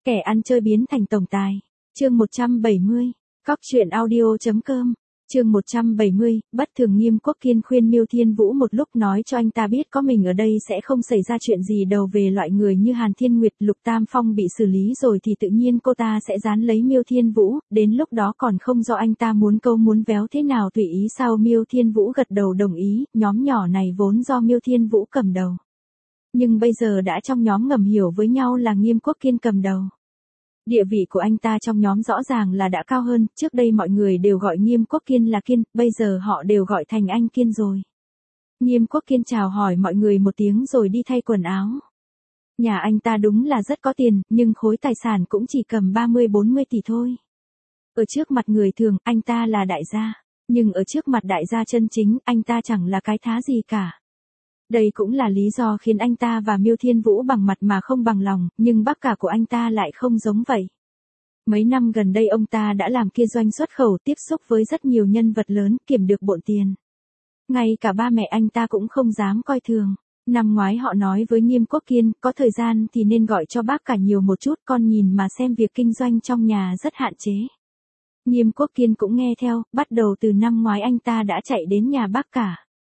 Kẻ ăn chơi biến thành tổng tài. Chương 170. Cóc truyện audio.com. Chương 170, bất thường Nghiêm Quốc Kiên khuyên Miêu Thiên Vũ một lúc nói cho anh ta biết có mình ở đây sẽ không xảy ra chuyện gì đầu về loại người như Hàn Thiên Nguyệt, Lục Tam Phong bị xử lý rồi thì tự nhiên cô ta sẽ dán lấy Miêu Thiên Vũ, đến lúc đó còn không do anh ta muốn câu muốn véo thế nào tùy ý sao. Miêu Thiên Vũ gật đầu đồng ý, nhóm nhỏ này vốn do Miêu Thiên Vũ cầm đầu. Nhưng bây giờ đã trong nhóm ngầm hiểu với nhau là Nghiêm Quốc Kiên cầm đầu. Địa vị của anh ta trong nhóm rõ ràng là đã cao hơn, trước đây mọi người đều gọi Nghiêm Quốc Kiên là Kiên, bây giờ họ đều gọi thành anh Kiên rồi. Nghiêm Quốc Kiên chào hỏi mọi người một tiếng rồi đi thay quần áo. Nhà anh ta đúng là rất có tiền, nhưng khối tài sản cũng chỉ cầm 30-40 tỷ thôi. Ở trước mặt người thường, anh ta là đại gia, nhưng ở trước mặt đại gia chân chính, anh ta chẳng là cái thá gì cả. Đây cũng là lý do khiến anh ta và Miêu Thiên Vũ bằng mặt mà không bằng lòng, nhưng bác cả của anh ta lại không giống vậy. Mấy năm gần đây ông ta đã làm kinh doanh xuất khẩu, tiếp xúc với rất nhiều nhân vật lớn, kiếm được bộn tiền. Ngay cả ba mẹ anh ta cũng không dám coi thường. Năm ngoái họ nói với Nghiêm Quốc Kiên, có thời gian thì nên gọi cho bác cả nhiều một chút, con nhìn mà xem việc kinh doanh trong nhà rất hạn chế. Nghiêm Quốc Kiên cũng nghe theo, bắt đầu từ năm ngoái anh ta đã chạy đến nhà bác cả.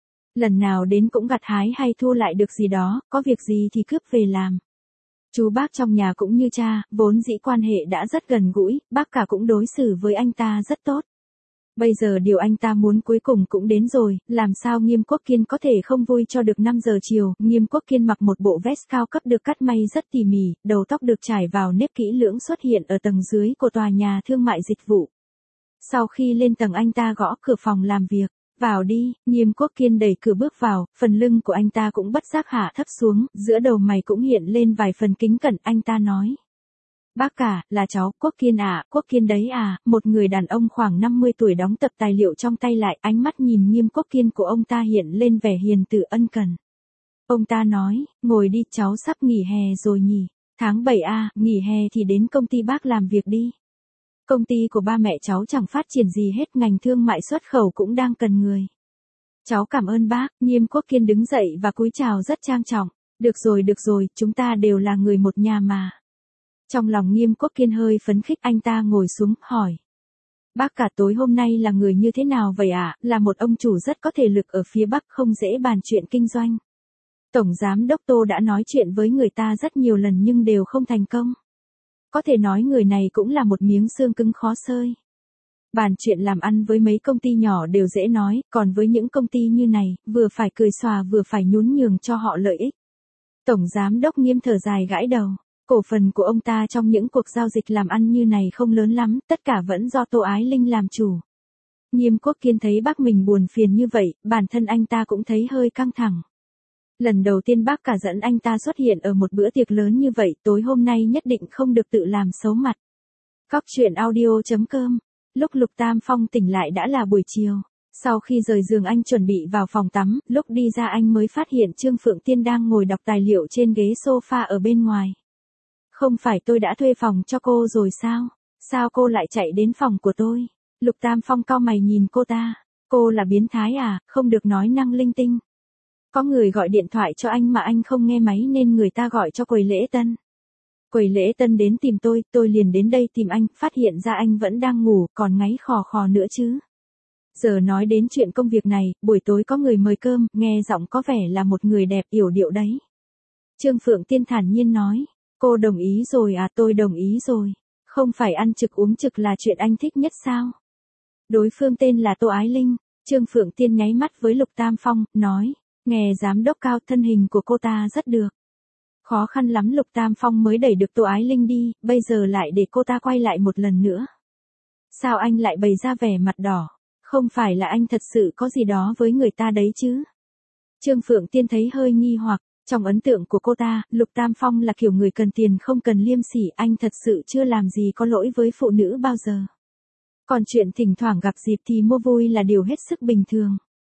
Lần nào đến cũng gặt hái hay thu lại được gì đó, có việc gì thì cướp về làm. Chú bác trong nhà cũng như cha, vốn dĩ quan hệ đã rất gần gũi, bác cả cũng đối xử với anh ta rất tốt. Bây giờ điều anh ta muốn cuối cùng cũng đến rồi, làm sao Nghiêm Quốc Kiên có thể không vui cho được 5 giờ chiều. Nghiêm Quốc Kiên mặc một bộ vest cao cấp được cắt may rất tỉ mỉ, đầu tóc được trải vào nếp kỹ lưỡng xuất hiện ở tầng dưới của tòa nhà thương mại dịch vụ. Sau khi lên tầng anh ta gõ cửa phòng làm việc. Vào đi, Nghiêm Quốc Kiên đẩy cửa bước vào, phần lưng của anh ta cũng bất giác hạ thấp xuống, giữa đầu mày cũng hiện lên vài phần kính cẩn, anh ta nói. Bác cả, là cháu, Quốc Kiên à, Quốc Kiên đấy à, một người đàn ông khoảng 50 tuổi đóng tập tài liệu trong tay lại, ánh mắt nhìn Nghiêm Quốc Kiên của ông ta hiện lên vẻ hiền từ ân cần. Ông ta nói, ngồi đi, cháu sắp nghỉ hè rồi nhỉ, tháng 7 à, nghỉ hè thì đến công ty bác làm việc đi. Công ty của ba mẹ cháu chẳng phát triển gì hết, ngành thương mại xuất khẩu cũng đang cần người. Cháu cảm ơn bác. Nghiêm Quốc Kiên đứng dậy và cúi chào rất trang trọng. Được rồi, chúng ta đều là người một nhà mà. Trong lòng Nghiêm Quốc Kiên hơi phấn khích, anh ta ngồi xuống, hỏi. Bác cả tối hôm nay là người như thế nào vậy ạ? Là một ông chủ rất có thể lực ở phía Bắc, không dễ bàn chuyện kinh doanh. Tổng giám đốc Tô đã nói chuyện với người ta rất nhiều lần nhưng đều không thành công. Có thể nói người này cũng là một miếng xương cứng khó xơi. Bàn chuyện làm ăn với mấy công ty nhỏ đều dễ nói, còn với những công ty như này, vừa phải cười xòa vừa phải nhún nhường cho họ lợi ích. Tổng giám đốc Nghiêm thở dài gãi đầu. Cổ phần của ông ta trong những cuộc giao dịch làm ăn như này không lớn lắm, tất cả vẫn do Tô Ái Linh làm chủ. Nghiêm Quốc Kiên thấy bác mình buồn phiền như vậy, bản thân anh ta cũng thấy hơi căng thẳng. Lần đầu tiên bác cả dẫn anh ta xuất hiện ở một bữa tiệc lớn như vậy, tối hôm nay nhất định không được tự làm xấu mặt. Cóc truyện audio.com. Lúc Lục Tam Phong tỉnh lại đã là buổi chiều. Sau khi rời giường anh chuẩn bị vào phòng tắm, lúc đi ra anh mới phát hiện Trương Phượng Tiên đang ngồi đọc tài liệu trên ghế sofa ở bên ngoài. Không phải tôi đã thuê phòng cho cô rồi sao? Sao cô lại chạy đến phòng của tôi? Lục Tam Phong cau mày nhìn cô ta. Cô là biến thái à, không được nói năng linh tinh. Có người gọi điện thoại cho anh mà anh không nghe máy nên người ta gọi cho quầy lễ tân. Quầy lễ tân đến tìm tôi liền đến đây tìm anh, phát hiện ra anh vẫn đang ngủ, còn ngáy khò khò nữa chứ. Giờ nói đến chuyện công việc này, buổi tối có người mời cơm, nghe giọng có vẻ là một người đẹp yểu điệu đấy. Trương Phượng Tiên thản nhiên nói, cô đồng ý rồi à, tôi đồng ý rồi. Không phải ăn trực uống trực là chuyện anh thích nhất sao? Đối phương tên là Tô Ái Linh. Trương Phượng Tiên nháy mắt với Lục Tam Phong, nói. Nghe giám đốc Cao, thân hình của cô ta rất được. Khó khăn lắm Lục Tam Phong mới đẩy được Tô Ái Linh đi, bây giờ lại để cô ta quay lại một lần nữa. Sao anh lại bày ra vẻ mặt đỏ? Không phải là anh thật sự có gì đó với người ta đấy chứ? Trương Phượng Tiên thấy hơi nghi hoặc, trong ấn tượng của cô ta, Lục Tam Phong là kiểu người cần tiền không cần liêm sỉ, anh thật sự chưa làm gì có lỗi với phụ nữ bao giờ. Còn chuyện thỉnh thoảng gặp dịp thì mua vui là điều hết sức bình thường.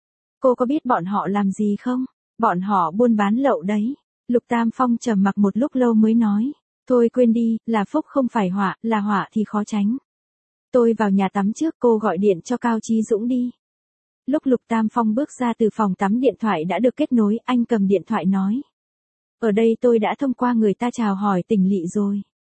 Cô có biết bọn họ làm gì không? Bọn họ buôn bán lậu đấy. Lục Tam Phong trầm mặc một lúc lâu mới nói. Thôi quên đi, là phúc không phải họa, là họa thì khó tránh. Tôi vào nhà tắm trước, cô gọi điện cho Cao Chí Dũng đi. Lúc Lục Tam Phong bước ra từ phòng tắm điện thoại đã được kết nối, anh cầm điện thoại nói. Ở đây tôi đã thông qua người ta chào hỏi tình lỵ rồi.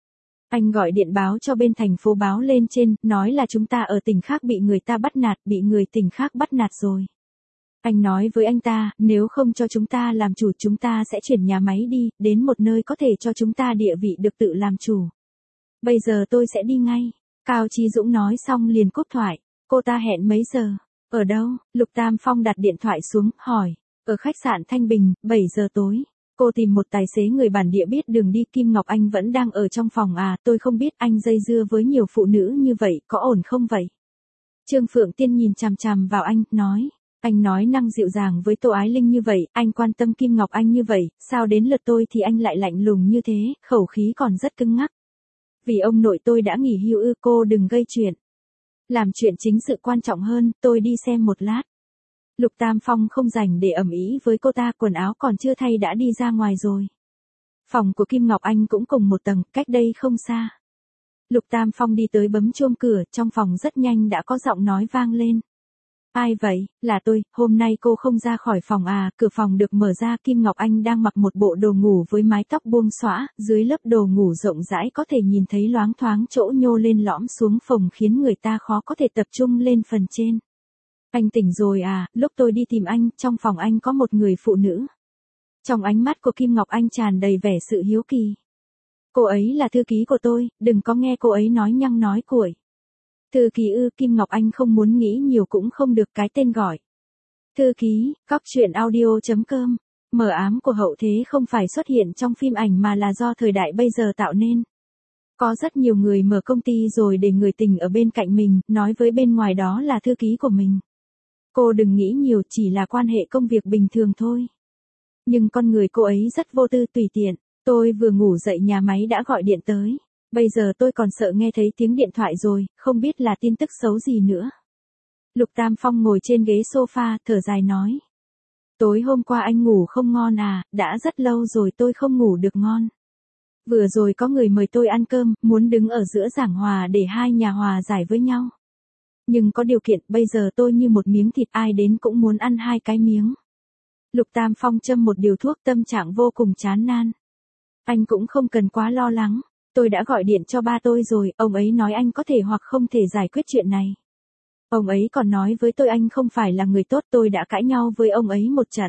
Anh gọi điện báo cho bên thành phố báo lên trên, nói là chúng ta ở tỉnh khác bị người ta bắt nạt, bị người tỉnh khác bắt nạt rồi. Anh nói với anh ta, nếu không cho chúng ta làm chủ chúng ta sẽ chuyển nhà máy đi, đến một nơi có thể cho chúng ta địa vị được tự làm chủ. Bây giờ tôi sẽ đi ngay. Cao Chí Dũng nói xong liền cúp thoại. Cô ta hẹn mấy giờ? Ở đâu? Lục Tam Phong đặt điện thoại xuống, hỏi. Ở khách sạn Thanh Bình, 7 giờ tối. Cô tìm một tài xế người bản địa biết đường đi. Kim Ngọc Anh vẫn đang ở trong phòng à, tôi không biết anh dây dưa với nhiều phụ nữ như vậy, có ổn không vậy? Trương Phượng Tiên nhìn chằm chằm vào anh, nói. Anh nói năng dịu dàng với Tô Ái Linh như vậy, anh quan tâm Kim Ngọc Anh như vậy, sao đến lượt tôi thì anh lại lạnh lùng như thế, khẩu khí còn rất cứng ngắc. Vì ông nội tôi đã nghỉ hưu ư, cô đừng gây chuyện. Làm chuyện chính sự quan trọng hơn, tôi đi xem một lát. Lục Tam Phong không rảnh để ầm ĩ với cô ta, quần áo còn chưa thay đã đi ra ngoài rồi. Phòng của Kim Ngọc Anh cũng cùng một tầng, cách đây không xa. Lục Tam Phong đi tới bấm chuông cửa, trong phòng rất nhanh đã có giọng nói vang lên. Ai vậy? Là tôi, hôm nay cô không ra khỏi phòng à? Cửa phòng được mở ra, Kim Ngọc Anh đang mặc một bộ đồ ngủ với mái tóc buông xõa, dưới lớp đồ ngủ rộng rãi có thể nhìn thấy loáng thoáng chỗ nhô lên lõm xuống phồng khiến người ta khó có thể tập trung lên phần trên. Anh tỉnh rồi à? Lúc tôi đi tìm anh, trong phòng anh có một người phụ nữ. Trong ánh mắt của Kim Ngọc Anh tràn đầy vẻ sự hiếu kỳ. Cô ấy là thư ký của tôi, đừng có nghe cô ấy nói nhăng nói cuội. Thư ký ư? Kim Ngọc Anh không muốn nghĩ nhiều cũng không được cái tên gọi. Thư ký, coctruyện.audio.com. Mờ ám của hậu thế không phải xuất hiện trong phim ảnh mà là do thời đại bây giờ tạo nên. Có rất nhiều người mở công ty rồi để người tình ở bên cạnh mình, nói với bên ngoài đó là thư ký của mình. Cô đừng nghĩ nhiều, chỉ là quan hệ công việc bình thường thôi. Nhưng con người cô ấy rất vô tư tùy tiện. Tôi vừa ngủ dậy nhà máy đã gọi điện tới. Bây giờ tôi còn sợ nghe thấy tiếng điện thoại rồi, không biết là tin tức xấu gì nữa. Lục Tam Phong ngồi trên ghế sofa, thở dài nói. Tối hôm qua anh ngủ không ngon à, đã rất lâu rồi tôi không ngủ được ngon. Vừa rồi có người mời tôi ăn cơm, muốn đứng ở giữa giảng hòa để hai nhà hòa giải với nhau. Nhưng có điều kiện, bây giờ tôi như một miếng thịt, ai đến cũng muốn ăn hai cái miếng. Lục Tam Phong châm một điều thuốc, tâm trạng vô cùng chán nan. Anh cũng không cần quá lo lắng. Tôi đã gọi điện cho ba tôi rồi, ông ấy nói anh có thể hoặc không thể giải quyết chuyện này. Ông ấy còn nói với tôi anh không phải là người tốt, tôi đã cãi nhau với ông ấy một trận.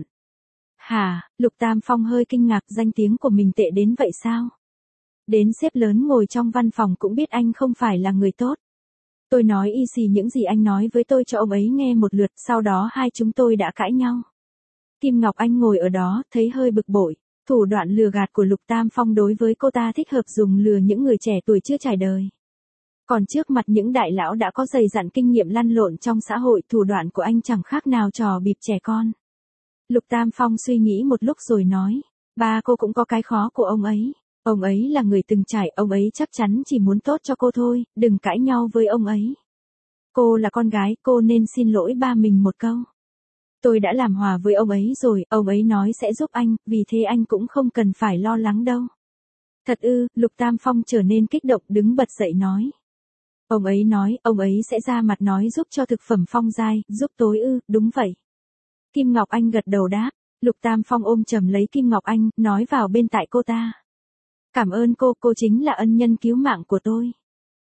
Hả? Lục Tam Phong hơi kinh ngạc, danh tiếng của mình tệ đến vậy sao? Đến sếp lớn ngồi trong văn phòng cũng biết anh không phải là người tốt. Tôi nói y xì những gì anh nói với tôi cho ông ấy nghe một lượt, sau đó hai chúng tôi đã cãi nhau. Kim Ngọc Anh ngồi ở đó, thấy hơi bực bội. Thủ đoạn lừa gạt của Lục Tam Phong đối với cô ta thích hợp dùng lừa những người trẻ tuổi chưa trải đời. Còn trước mặt những đại lão đã có dày dặn kinh nghiệm lăn lộn trong xã hội, thủ đoạn của anh chẳng khác nào trò bịp trẻ con. Lục Tam Phong suy nghĩ một lúc rồi nói, ba cô cũng có cái khó của ông ấy. Ông ấy là người từng trải, ông ấy chắc chắn chỉ muốn tốt cho cô thôi, đừng cãi nhau với ông ấy. Cô là con gái, cô nên xin lỗi ba mình một câu. Tôi đã làm hòa với ông ấy rồi, ông ấy nói sẽ giúp anh, vì thế anh cũng không cần phải lo lắng đâu. Thật ư? Lục Tam Phong trở nên kích động, đứng bật dậy nói. Ông ấy nói, ông ấy sẽ ra mặt nói giúp cho thực phẩm Phong giai, giúp tối ư? Đúng vậy. Kim Ngọc Anh gật đầu đáp. Lục Tam Phong ôm chầm lấy Kim Ngọc Anh, nói vào bên tai cô ta. Cảm ơn cô chính là ân nhân cứu mạng của tôi.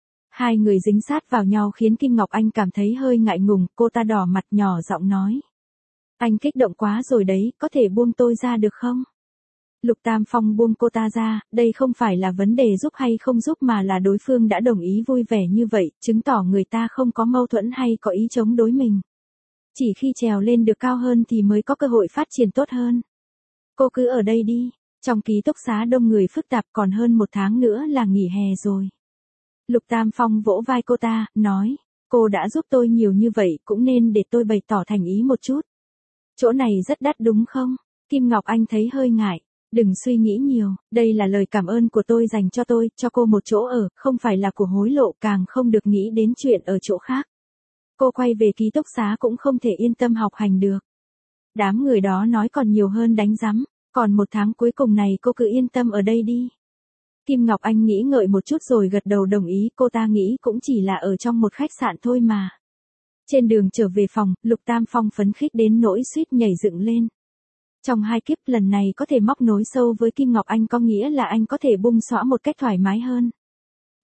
Hai người dính sát vào nhau khiến Kim Ngọc Anh cảm thấy hơi ngại ngùng, cô ta đỏ mặt nhỏ giọng nói. Anh kích động quá rồi đấy, có thể buông tôi ra được không? Lục Tam Phong buông cô ta ra, đây không phải là vấn đề giúp hay không giúp mà là đối phương đã đồng ý vui vẻ như vậy, chứng tỏ người ta không có mâu thuẫn hay có ý chống đối mình. Chỉ khi trèo lên được cao hơn thì mới có cơ hội phát triển tốt hơn. Cô cứ ở đây đi, trong ký túc xá đông người phức tạp, còn hơn 1 tháng nữa là nghỉ hè rồi. Lục Tam Phong vỗ vai cô ta, nói, cô đã giúp tôi nhiều như vậy cũng nên để tôi bày tỏ thành ý một chút. Chỗ này rất đắt đúng không? Kim Ngọc Anh thấy hơi ngại. Đừng suy nghĩ nhiều, đây là lời cảm ơn của tôi dành cho tôi, cho cô một chỗ ở, không phải là của hối lộ, càng không được nghĩ đến chuyện ở chỗ khác. Cô quay về ký túc xá cũng không thể yên tâm học hành được. Đám người đó nói còn nhiều hơn đánh rắm, còn 1 tháng cuối cùng này cô cứ yên tâm ở đây đi. Kim Ngọc Anh nghĩ ngợi một chút rồi gật đầu đồng ý, cô ta nghĩ cũng chỉ là ở trong một khách sạn thôi mà. Trên đường trở về phòng, Lục Tam Phong phấn khích đến nỗi suýt nhảy dựng lên. Trong 2 kiếp lần này có thể móc nối sâu với Kim Ngọc Anh có nghĩa là anh có thể bung xõa một cách thoải mái hơn.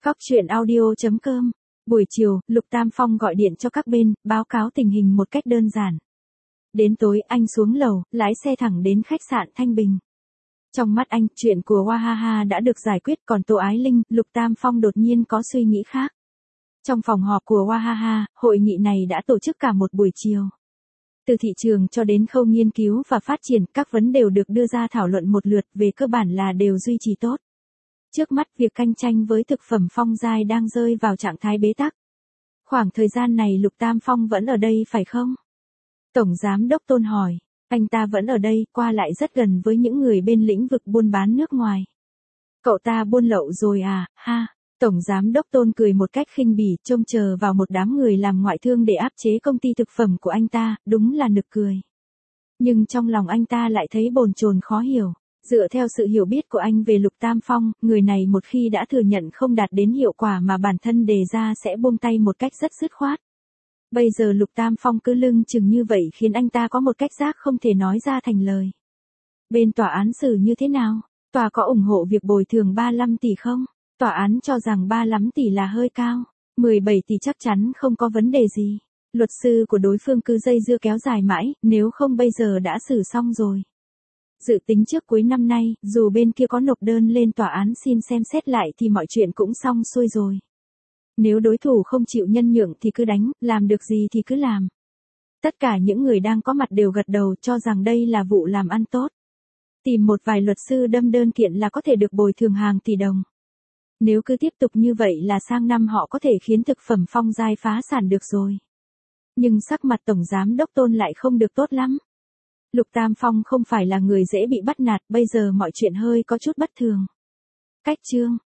Cóc truyện audio.com. Buổi chiều, Lục Tam Phong gọi điện cho các bên, báo cáo tình hình một cách đơn giản. Đến tối anh xuống lầu, lái xe thẳng đến khách sạn Thanh Bình. Trong mắt anh, chuyện của Wahaha đã được giải quyết, còn Tô Ái Linh, Lục Tam Phong đột nhiên có suy nghĩ khác. Trong phòng họp của Wahaha, hội nghị này đã tổ chức cả một buổi chiều. Từ thị trường cho đến khâu nghiên cứu và phát triển, các vấn đề đều được đưa ra thảo luận một lượt, về cơ bản là đều duy trì tốt. Trước mắt việc cạnh tranh với thực phẩm Phong Giai đang rơi vào trạng thái bế tắc. Khoảng thời gian này Lục Tam Phong vẫn ở đây phải không? Tổng Giám đốc Tôn hỏi. Anh ta vẫn ở đây, qua lại rất gần với những người bên lĩnh vực buôn bán nước ngoài. Cậu ta buôn lậu rồi à, ha? Tổng Giám đốc Tôn cười một cách khinh bỉ, trông chờ vào một đám người làm ngoại thương để áp chế công ty thực phẩm của anh ta, đúng là nực cười. Nhưng trong lòng anh ta lại thấy bồn chồn khó hiểu. Dựa theo sự hiểu biết của anh về Lục Tam Phong, người này một khi đã thừa nhận không đạt đến hiệu quả mà bản thân đề ra sẽ buông tay một cách rất dứt khoát. Bây giờ Lục Tam Phong cứ lưng chừng như vậy khiến anh ta có một cách giác không thể nói ra thành lời. Bên tòa án xử như thế nào? Tòa có ủng hộ việc bồi thường 35 tỷ không? Tòa án cho rằng 35 tỷ là hơi cao. 17 tỷ chắc chắn không có vấn đề gì. Luật sư của đối phương cứ dây dưa kéo dài mãi, nếu không bây giờ đã xử xong rồi. Dự tính trước cuối năm nay, dù bên kia có nộp đơn lên tòa án xin xem xét lại thì mọi chuyện cũng xong xuôi rồi. Nếu đối thủ không chịu nhân nhượng thì cứ đánh, làm được gì thì cứ làm. Tất cả những người đang có mặt đều gật đầu cho rằng đây là vụ làm ăn tốt. Tìm một vài luật sư đâm đơn kiện là có thể được bồi thường hàng tỷ đồng. Nếu cứ tiếp tục như vậy là sang năm họ có thể khiến thực phẩm Phong Giai phá sản được rồi. Nhưng sắc mặt Tổng Giám đốc Tôn lại không được tốt lắm. Lục Tam Phong không phải là người dễ bị bắt nạt, bây giờ mọi chuyện hơi có chút bất thường. Cách chương